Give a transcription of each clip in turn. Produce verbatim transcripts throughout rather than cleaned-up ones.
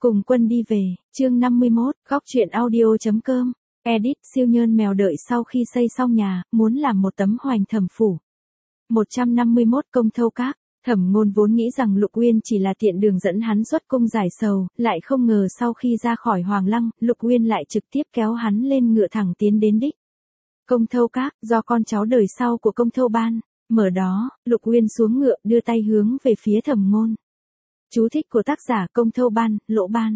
Cùng quân đi về, chương năm mươi mốt, góc truyện audio.com, edit, siêu nhơn mèo đợi sau khi xây xong nhà, muốn làm một tấm hoành thẩm phủ. một trăm năm mươi mốt Công Thâu Các, Thẩm Ngôn vốn nghĩ rằng Lục Uyên chỉ là tiện đường dẫn hắn xuất cung giải sầu, lại không ngờ sau khi ra khỏi Hoàng Lăng, Lục Uyên lại trực tiếp kéo hắn lên ngựa thẳng tiến đến đích. Công Thâu Các, do con cháu đời sau của Công Thâu Ban, mở đó, Lục Uyên xuống ngựa đưa tay hướng về phía Thẩm Ngôn. Chú thích của tác giả Công Thâu Ban, Lỗ Ban.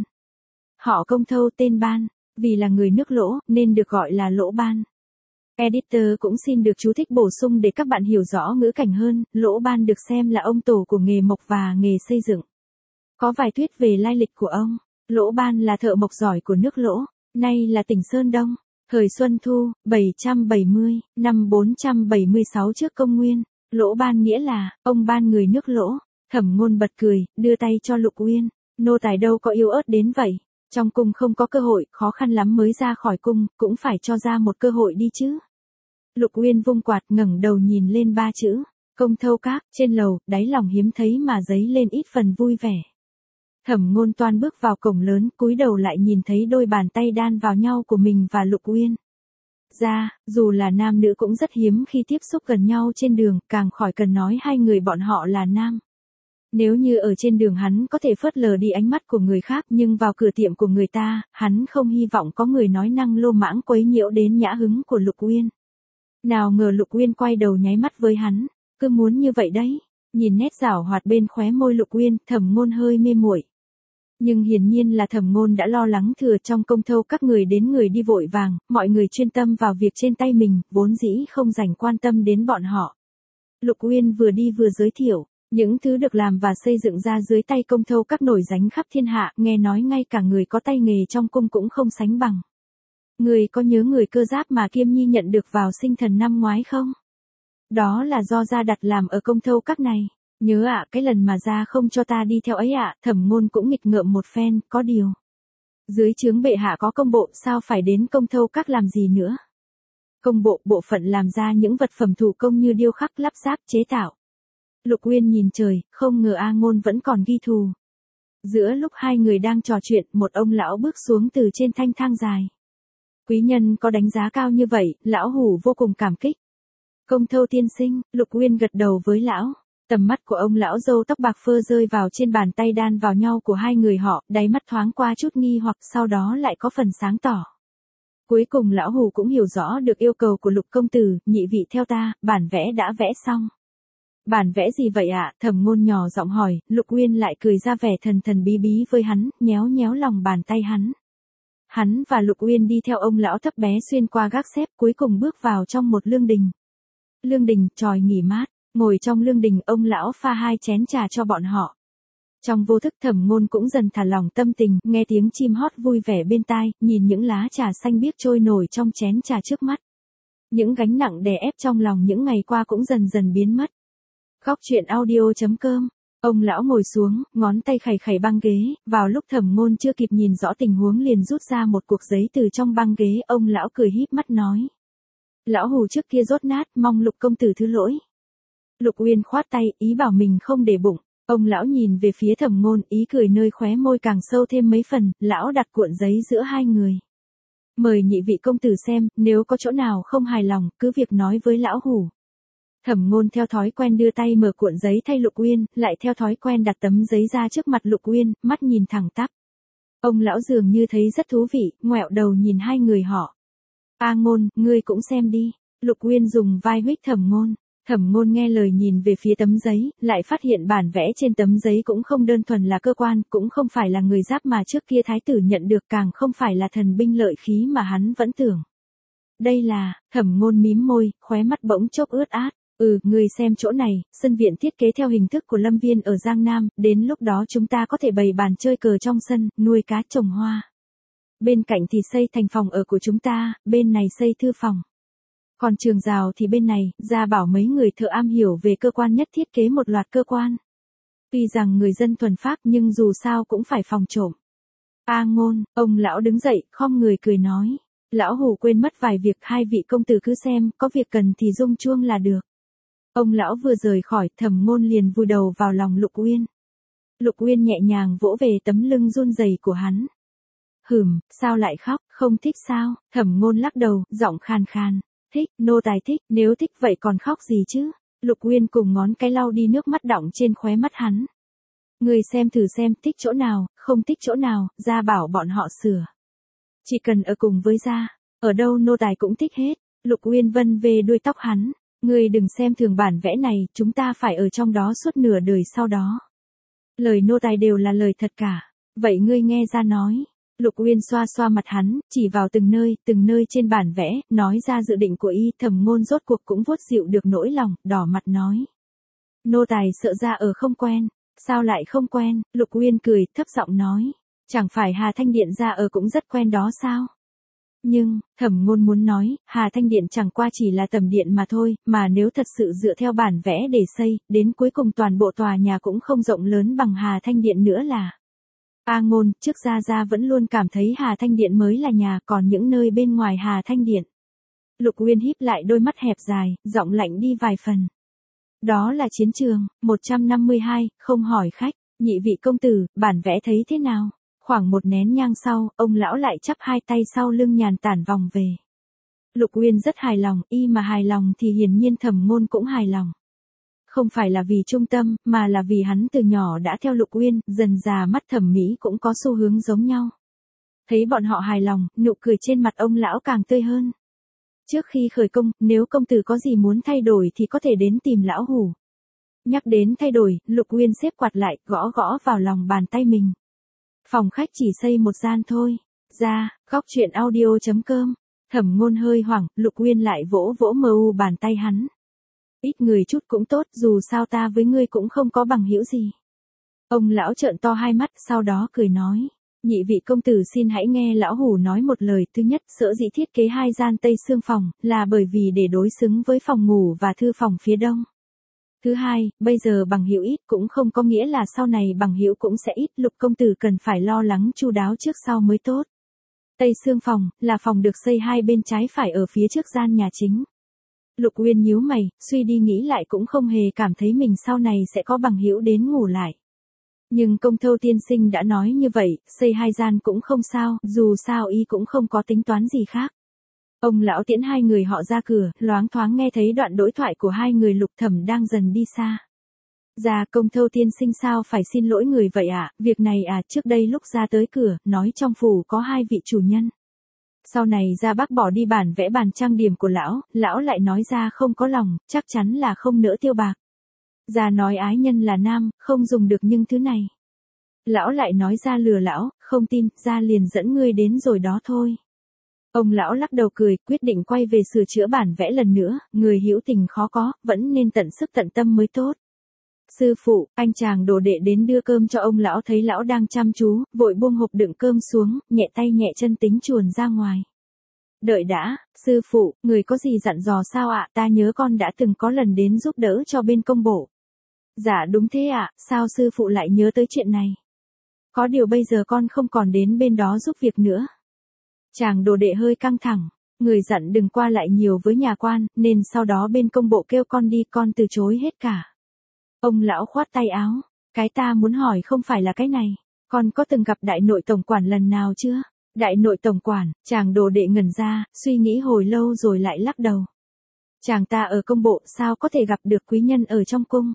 Họ Công Thâu tên Ban, vì là người nước Lỗ nên được gọi là Lỗ Ban. Editor cũng xin được chú thích bổ sung để các bạn hiểu rõ ngữ cảnh hơn, Lỗ Ban được xem là ông tổ của nghề mộc và nghề xây dựng. Có vài thuyết về lai lịch của ông. Lỗ Ban là thợ mộc giỏi của nước Lỗ, nay là tỉnh Sơn Đông. Thời Xuân Thu, bảy trăm bảy mươi, năm bốn trăm bảy mươi sáu trước công nguyên, Lỗ Ban nghĩa là, ông Ban người nước Lỗ. Thẩm Ngôn bật cười, đưa tay cho Lục Uyên, nô tài đâu có yếu ớt đến vậy, trong cung không có cơ hội, khó khăn lắm mới ra khỏi cung, cũng phải cho ra một cơ hội đi chứ. Lục Uyên vung quạt ngẩng đầu nhìn lên ba chữ, Công Thâu Các, trên lầu, đáy lòng hiếm thấy mà dấy lên ít phần vui vẻ. Thẩm Ngôn toan bước vào cổng lớn, cúi đầu lại nhìn thấy đôi bàn tay đan vào nhau của mình và Lục Uyên. Ra, dù là nam nữ cũng rất hiếm khi tiếp xúc gần nhau trên đường, càng khỏi cần nói hai người bọn họ là nam. Nếu như ở trên đường hắn có thể phớt lờ đi ánh mắt của người khác nhưng vào cửa tiệm của người ta, hắn không hy vọng có người nói năng lô mãng quấy nhiễu đến nhã hứng của Lục Uyên. Nào ngờ Lục Uyên quay đầu nháy mắt với hắn, cứ muốn như vậy đấy. Nhìn nét giảo hoạt bên khóe môi Lục Uyên, Thẩm Ngôn hơi mê muội. Nhưng hiển nhiên là Thẩm Ngôn đã lo lắng thừa trong Công Thâu các người đến người đi vội vàng, mọi người chuyên tâm vào việc trên tay mình, vốn dĩ không dành quan tâm đến bọn họ. Lục Uyên vừa đi vừa giới thiệu. Những thứ được làm và xây dựng ra dưới tay Công Thâu các nổi danh khắp thiên hạ, nghe nói ngay cả người có tay nghề trong cung cũng không sánh bằng. Người có nhớ người cơ giáp mà Kiêm Nhi nhận được vào sinh thần năm ngoái không? Đó là do gia đặt làm ở Công Thâu các này. Nhớ ạ, à, cái lần mà gia không cho ta đi theo ấy ạ, à, Thẩm Ngôn cũng nghịch ngợm một phen, có điều. Dưới trướng bệ hạ có công bộ, sao phải đến Công Thâu các làm gì nữa? Công bộ, bộ phận làm ra những vật phẩm thủ công như điêu khắc, lắp ráp, chế tạo. Lục Uyên nhìn trời, không ngờ A Ngôn vẫn còn ghi thù. Giữa lúc hai người đang trò chuyện, một ông lão bước xuống từ trên thanh thang dài. Quý nhân có đánh giá cao như vậy, lão hủ vô cùng cảm kích. Công Thâu tiên sinh, Lục Uyên gật đầu với lão. Tầm mắt của ông lão râu tóc bạc phơ rơi vào trên bàn tay đan vào nhau của hai người họ, đáy mắt thoáng qua chút nghi hoặc sau đó lại có phần sáng tỏ. Cuối cùng lão hủ cũng hiểu rõ được yêu cầu của Lục công tử, nhị vị theo ta, bản vẽ đã vẽ xong. Bản vẽ gì vậy ạ? À? Thẩm Ngôn nhỏ giọng hỏi, Lục Uyên lại cười ra vẻ thần thần bí bí với hắn, nhéo nhéo lòng bàn tay hắn. Hắn và Lục Uyên đi theo ông lão thấp bé xuyên qua gác xếp, cuối cùng bước vào trong một lương đình. Lương đình, tròi nghỉ mát, ngồi trong lương đình, ông lão pha hai chén trà cho bọn họ. Trong vô thức Thẩm Ngôn cũng dần thả lỏng tâm tình, nghe tiếng chim hót vui vẻ bên tai, nhìn những lá trà xanh biếc trôi nổi trong chén trà trước mắt. Những gánh nặng đè ép trong lòng những ngày qua cũng dần dần biến mất. Góc truyện audio.com, ông lão ngồi xuống, ngón tay khẩy khẩy băng ghế, vào lúc Thẩm Ngôn chưa kịp nhìn rõ tình huống liền rút ra một cuộc giấy từ trong băng ghế, ông lão cười híp mắt nói. Lão hủ trước kia dốt nát, mong Lục công tử thứ lỗi. Lục Uyên khoát tay, ý bảo mình không để bụng, ông lão nhìn về phía Thẩm Ngôn, ý cười nơi khóe môi càng sâu thêm mấy phần, lão đặt cuộn giấy giữa hai người. Mời nhị vị công tử xem, nếu có chỗ nào không hài lòng, cứ việc nói với lão hủ. Thẩm Ngôn theo thói quen đưa tay mở cuộn giấy thay Lục Uyên, lại theo thói quen đặt tấm giấy ra trước mặt Lục Uyên, mắt nhìn thẳng tắp. Ông lão dường như thấy rất thú vị, ngoẹo đầu nhìn hai người họ. A Ngôn, ngươi cũng xem đi. Lục Uyên dùng vai huých Thẩm Ngôn. Thẩm Ngôn nghe lời nhìn về phía tấm giấy, lại phát hiện bản vẽ trên tấm giấy cũng không đơn thuần là cơ quan, cũng không phải là người giáp mà trước kia thái tử nhận được, càng không phải là thần binh lợi khí mà hắn vẫn tưởng. Đây là, Thẩm Ngôn mím môi, khóe mắt bỗng chốc ướt át. Ừ, người xem chỗ này, sân viện thiết kế theo hình thức của Lâm Viên ở Giang Nam, đến lúc đó chúng ta có thể bày bàn chơi cờ trong sân, nuôi cá trồng hoa. Bên cạnh thì xây thành phòng ở của chúng ta, bên này xây thư phòng. Còn trường rào thì bên này, ra bảo mấy người thợ am hiểu về cơ quan nhất thiết kế một loạt cơ quan. Tuy rằng người dân thuần Pháp nhưng dù sao cũng phải phòng trộm. A Ngôn, ông lão đứng dậy, khom người cười nói. Lão hủ quên mất vài việc, hai vị công tử cứ xem, có việc cần thì rung chuông là được. Ông lão vừa rời khỏi, Thẩm Ngôn liền vùi đầu vào lòng Lục Uyên. Lục Uyên nhẹ nhàng vỗ về tấm lưng run rẩy của hắn. Hừm, sao lại khóc, không thích sao? Thẩm Ngôn lắc đầu, giọng khàn khàn. Thích, nô tài thích, nếu thích vậy còn khóc gì chứ? Lục Uyên cùng ngón cái lau đi nước mắt đọng trên khóe mắt hắn. Ngươi xem thử xem, thích chỗ nào, không thích chỗ nào, gia bảo bọn họ sửa. Chỉ cần ở cùng với gia, ở đâu nô tài cũng thích hết. Lục Uyên vân về đuôi tóc hắn. Ngươi đừng xem thường bản vẽ này, chúng ta phải ở trong đó suốt nửa đời sau đó. Lời nô tài đều là lời thật cả. Vậy ngươi nghe ra nói. Lục Uyên xoa xoa mặt hắn, chỉ vào từng nơi, từng nơi trên bản vẽ, nói ra dự định của y. Thẩm Ngôn rốt cuộc cũng vuốt dịu được nỗi lòng, đỏ mặt nói. Nô tài sợ ra ở không quen. Sao lại không quen? Lục Uyên cười, thấp giọng nói. Chẳng phải Hà Thanh Điện ra ở cũng rất quen đó sao? Nhưng, Thẩm Ngôn muốn nói, Hà Thanh Điện chẳng qua chỉ là tầm điện mà thôi, mà nếu thật sự dựa theo bản vẽ để xây, đến cuối cùng toàn bộ tòa nhà cũng không rộng lớn bằng Hà Thanh Điện nữa là. A Ngôn, trước Gia Gia vẫn luôn cảm thấy Hà Thanh Điện mới là nhà, còn những nơi bên ngoài Hà Thanh Điện. Lục Uyên híp lại đôi mắt hẹp dài, giọng lạnh đi vài phần. Đó là chiến trường. một trăm năm mươi hai, không hỏi khách. Nhị vị công tử, bản vẽ thấy thế nào? Khoảng một nén nhang sau, ông lão lại chắp hai tay sau lưng nhàn tản vòng về. Lục Uyên rất hài lòng, y mà hài lòng thì hiển nhiên Thẩm Ngôn cũng hài lòng. Không phải là vì trung tâm, mà là vì hắn từ nhỏ đã theo Lục Uyên, dần già mắt thẩm mỹ cũng có xu hướng giống nhau. Thấy bọn họ hài lòng, nụ cười trên mặt ông lão càng tươi hơn. Trước khi khởi công, nếu công tử có gì muốn thay đổi thì có thể đến tìm lão hủ. Nhắc đến thay đổi, Lục Uyên xếp quạt lại, gõ gõ vào lòng bàn tay mình. Phòng khách chỉ xây một gian thôi. Ra, góc truyện audio chấm com. Thẩm Ngôn hơi hoảng, Lục Uyên lại vỗ vỗ mờ u bàn tay hắn. Ít người chút cũng tốt, dù sao ta với ngươi cũng không có bằng hữu gì. Ông lão trợn to hai mắt, sau đó cười nói. Nhị vị công tử xin hãy nghe lão hủ nói một lời. Thứ nhất, sở dĩ thiết kế hai gian tây xương phòng, là bởi vì để đối xứng với phòng ngủ và thư phòng phía đông. Thứ hai, bây giờ bằng hữu ít cũng không có nghĩa là sau này bằng hữu cũng sẽ ít. Lục công tử cần phải lo lắng chu đáo trước sau mới tốt. Tây xương phòng, là phòng được xây hai bên trái phải ở phía trước gian nhà chính. Lục Uyên nhíu mày, suy đi nghĩ lại cũng không hề cảm thấy mình sau này sẽ có bằng hữu đến ngủ lại. Nhưng Công Thâu tiên sinh đã nói như vậy, xây hai gian cũng không sao, dù sao y cũng không có tính toán gì khác. Ông lão tiễn hai người họ ra cửa, loáng thoáng nghe thấy đoạn đối thoại của hai người. Lục Thẩm đang dần đi xa. Dạ Công Thâu tiên sinh sao phải xin lỗi người vậy ạ, à? Việc này à, trước đây lúc ra tới cửa, nói trong phủ có hai vị chủ nhân. Sau này ra bác bỏ đi bản vẽ bàn trang điểm của lão, lão lại nói ra không có lòng, chắc chắn là không nỡ tiêu bạc. Ra nói ái nhân là nam, không dùng được những thứ này. Lão lại nói ra lừa lão, không tin, ra liền dẫn ngươi đến rồi đó thôi. Ông lão lắc đầu cười, quyết định quay về sửa chữa bản vẽ lần nữa, người hữu tình khó có, vẫn nên tận sức tận tâm mới tốt. Sư phụ, anh chàng đồ đệ đến đưa cơm cho ông lão, thấy lão đang chăm chú, vội buông hộp đựng cơm xuống, nhẹ tay nhẹ chân tính chuồn ra ngoài. Đợi đã, sư phụ, người có gì dặn dò sao ạ? Ta nhớ con đã từng có lần đến giúp đỡ cho bên công bộ. Dạ đúng thế ạ, sao sư phụ lại nhớ tới chuyện này? Có điều bây giờ con không còn đến bên đó giúp việc nữa. Chàng đồ đệ hơi căng thẳng, người dặn đừng qua lại nhiều với nhà quan, nên sau đó bên công bộ kêu con đi, con từ chối hết cả. Ông lão khoát tay áo, cái ta muốn hỏi không phải là cái này, con có từng gặp đại nội tổng quản lần nào chưa? Đại nội tổng quản, chàng đồ đệ ngẩn ra, suy nghĩ hồi lâu rồi lại lắc đầu. Chàng ta ở công bộ sao có thể gặp được quý nhân ở trong cung?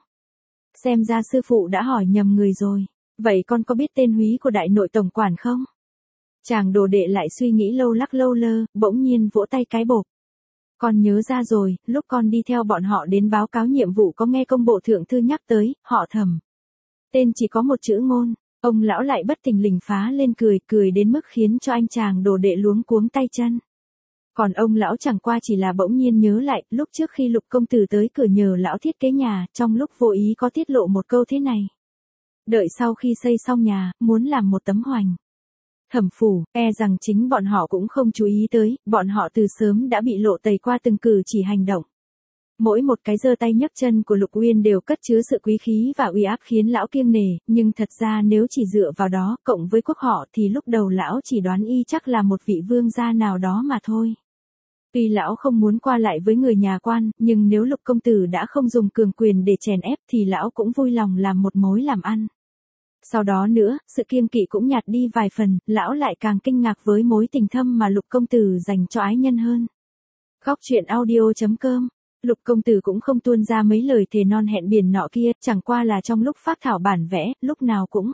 Xem ra sư phụ đã hỏi nhầm người rồi, vậy con có biết tên húy của đại nội tổng quản không? Chàng đồ đệ lại suy nghĩ lâu lắc lâu lơ, bỗng nhiên vỗ tay cái bộp. Con nhớ ra rồi, lúc con đi theo bọn họ đến báo cáo nhiệm vụ có nghe công bộ thượng thư nhắc tới, họ Thẩm. Tên chỉ có một chữ Ngôn, ông lão lại bất thình lình phá lên cười, cười đến mức khiến cho anh chàng đồ đệ luống cuống tay chân. Còn ông lão chẳng qua chỉ là bỗng nhiên nhớ lại, lúc trước khi Lục công tử tới cửa nhờ lão thiết kế nhà, trong lúc vô ý có tiết lộ một câu thế này. Đợi sau khi xây xong nhà, muốn làm một tấm hoành thẩm phủ, e rằng chính bọn họ cũng không chú ý tới, bọn họ từ sớm đã bị lộ tẩy qua từng cử chỉ hành động. Mỗi một cái giơ tay nhấc chân của Lục Uyên đều cất chứa sự quý khí và uy áp khiến lão kiêng nể, nhưng thật ra nếu chỉ dựa vào đó, cộng với quốc họ thì lúc đầu lão chỉ đoán y chắc là một vị vương gia nào đó mà thôi. Tuy lão không muốn qua lại với người nhà quan, nhưng nếu Lục công tử đã không dùng cường quyền để chèn ép thì lão cũng vui lòng làm một mối làm ăn. Sau đó nữa, sự kiêng kỵ cũng nhạt đi vài phần, lão lại càng kinh ngạc với mối tình thâm mà Lục công tử dành cho ái nhân hơn. Góc truyện audio.com Lục công tử cũng không tuôn ra mấy lời thề non hẹn biển nọ kia, chẳng qua là trong lúc phác thảo bản vẽ, lúc nào cũng.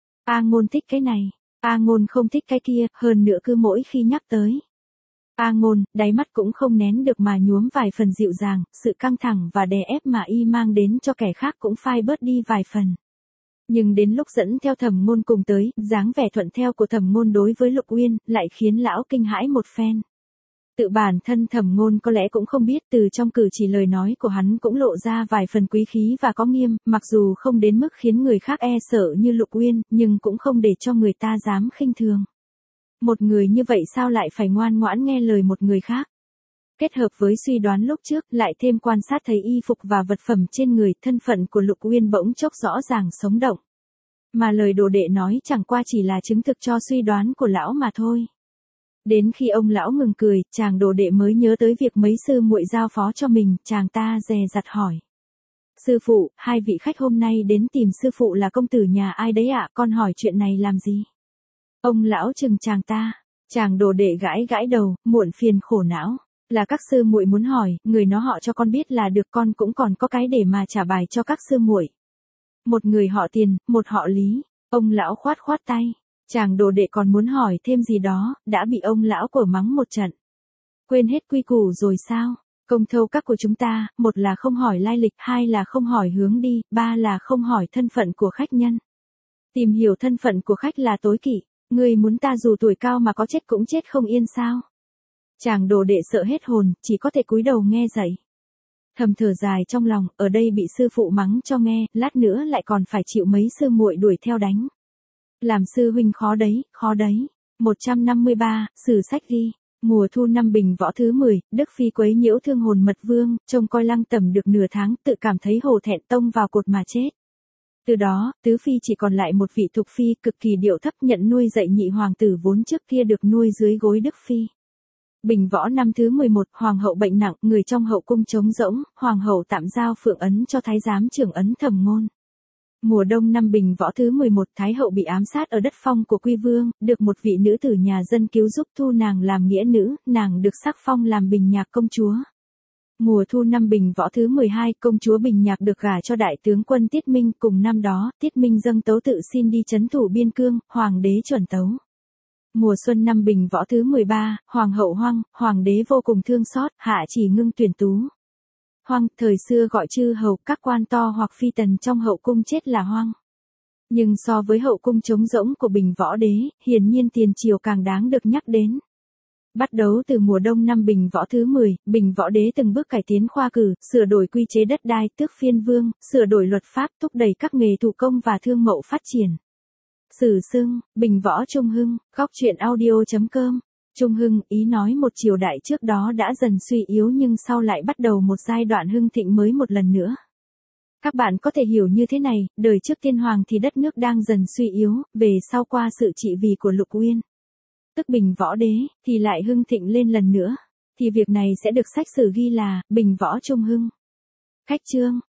A Ngôn thích cái này, A Ngôn không thích cái kia, hơn nữa cứ mỗi khi nhắc tới. A Ngôn, đáy mắt cũng không nén được mà nhuốm vài phần dịu dàng, sự căng thẳng và đè ép mà y mang đến cho kẻ khác cũng phai bớt đi vài phần. Nhưng đến lúc dẫn theo Thẩm Ngôn cùng tới, dáng vẻ thuận theo của Thẩm Ngôn đối với Lục Uyên, lại khiến lão kinh hãi một phen. Tự bản thân Thẩm Ngôn có lẽ cũng không biết từ trong cử chỉ lời nói của hắn cũng lộ ra vài phần quý khí và có nghiêm, mặc dù không đến mức khiến người khác e sợ như Lục Uyên, nhưng cũng không để cho người ta dám khinh thường. Một người như vậy sao lại phải ngoan ngoãn nghe lời một người khác? Kết hợp với suy đoán lúc trước, lại thêm quan sát thấy y phục và vật phẩm trên người, thân phận của Lục Uyên bỗng chốc rõ ràng sống động. Mà lời đồ đệ nói chẳng qua chỉ là chứng thực cho suy đoán của lão mà thôi. Đến khi ông lão ngừng cười, chàng đồ đệ mới nhớ tới việc mấy sư muội giao phó cho mình, chàng ta dè dặt hỏi. Sư phụ, hai vị khách hôm nay đến tìm sư phụ là công tử nhà ai đấy ạ, con hỏi chuyện này làm gì? Ông lão chừng chàng ta, chàng đồ đệ gãi gãi đầu, muộn phiền khổ não. Là các sư muội muốn hỏi, người nó họ cho con biết là được, con cũng còn có cái để mà trả bài cho các sư muội. Một người họ Tiền, một họ Lý. Ông lão khoát khoát tay. Chàng đồ đệ còn muốn hỏi thêm gì đó, đã bị ông lão của mắng một trận. Quên hết quy củ rồi sao? Công thâu các của chúng ta, một là không hỏi lai lịch, hai là không hỏi hướng đi, ba là không hỏi thân phận của khách nhân. Tìm hiểu thân phận của khách là tối kỵ. Ngươi muốn ta dù tuổi cao mà có chết cũng chết không yên sao? Chàng đồ đệ sợ hết hồn, chỉ có thể cúi đầu nghe dạy. Thầm thở dài trong lòng, ở đây bị sư phụ mắng cho nghe, lát nữa lại còn phải chịu mấy sư muội đuổi theo đánh. Làm sư huynh khó đấy, khó đấy. một trăm năm mươi ba, sử sách ghi. Mùa thu năm Bình Võ thứ mười, Đức Phi quấy nhiễu thương hồn mật vương, trông coi Lăng Tẩm được nửa tháng, tự cảm thấy hổ thẹn tông vào cột mà chết. Từ đó, Tứ Phi chỉ còn lại một vị Thục Phi cực kỳ điệu thấp nhận nuôi dạy nhị hoàng tử vốn trước kia được nuôi dưới gối Đức Phi. Bình Võ năm thứ mười một, Hoàng hậu bệnh nặng, người trong hậu cung trống rỗng, Hoàng hậu tạm giao phượng ấn cho thái giám trưởng ấn Thẩm Ngôn. Mùa đông năm Bình Võ thứ mười một, Thái hậu bị ám sát ở đất phong của Quy Vương, được một vị nữ tử nhà dân cứu giúp thu nàng làm nghĩa nữ, nàng được sắc phong làm Bình Nhạc công chúa. Mùa thu năm Bình Võ thứ mười hai, công chúa Bình Nhạc được gả cho đại tướng quân Tiết Minh, cùng năm đó, Tiết Minh dâng tấu tự xin đi trấn thủ biên cương, hoàng đế chuẩn tấu. Mùa xuân năm Bình Võ thứ mười ba, Hoàng hậu Hoang, hoàng đế vô cùng thương xót, hạ chỉ ngưng tuyển tú. Hoang, thời xưa gọi chư hầu, các quan to hoặc phi tần trong hậu cung chết là Hoang. Nhưng so với hậu cung trống rỗng của Bình Võ đế, hiển nhiên tiền triều càng đáng được nhắc đến. Bắt đầu từ mùa đông năm Bình Võ thứ mười, Bình Võ đế từng bước cải tiến khoa cử, sửa đổi quy chế đất đai, tước phiên vương, sửa đổi luật pháp, thúc đẩy các nghề thủ công và thương mậu phát triển. Sử xưng, Bình Võ Trung Hưng, góc truyện audio.com. Trung Hưng, ý nói một triều đại trước đó đã dần suy yếu nhưng sau lại bắt đầu một giai đoạn hưng thịnh mới một lần nữa. Các bạn có thể hiểu như thế này, đời trước tiên hoàng thì đất nước đang dần suy yếu, về sau qua sự trị vì của Lục Uyên, tức Bình Võ đế, thì lại hưng thịnh lên lần nữa. Thì việc này sẽ được sách sử ghi là, Bình Võ Trung Hưng. Khách chương.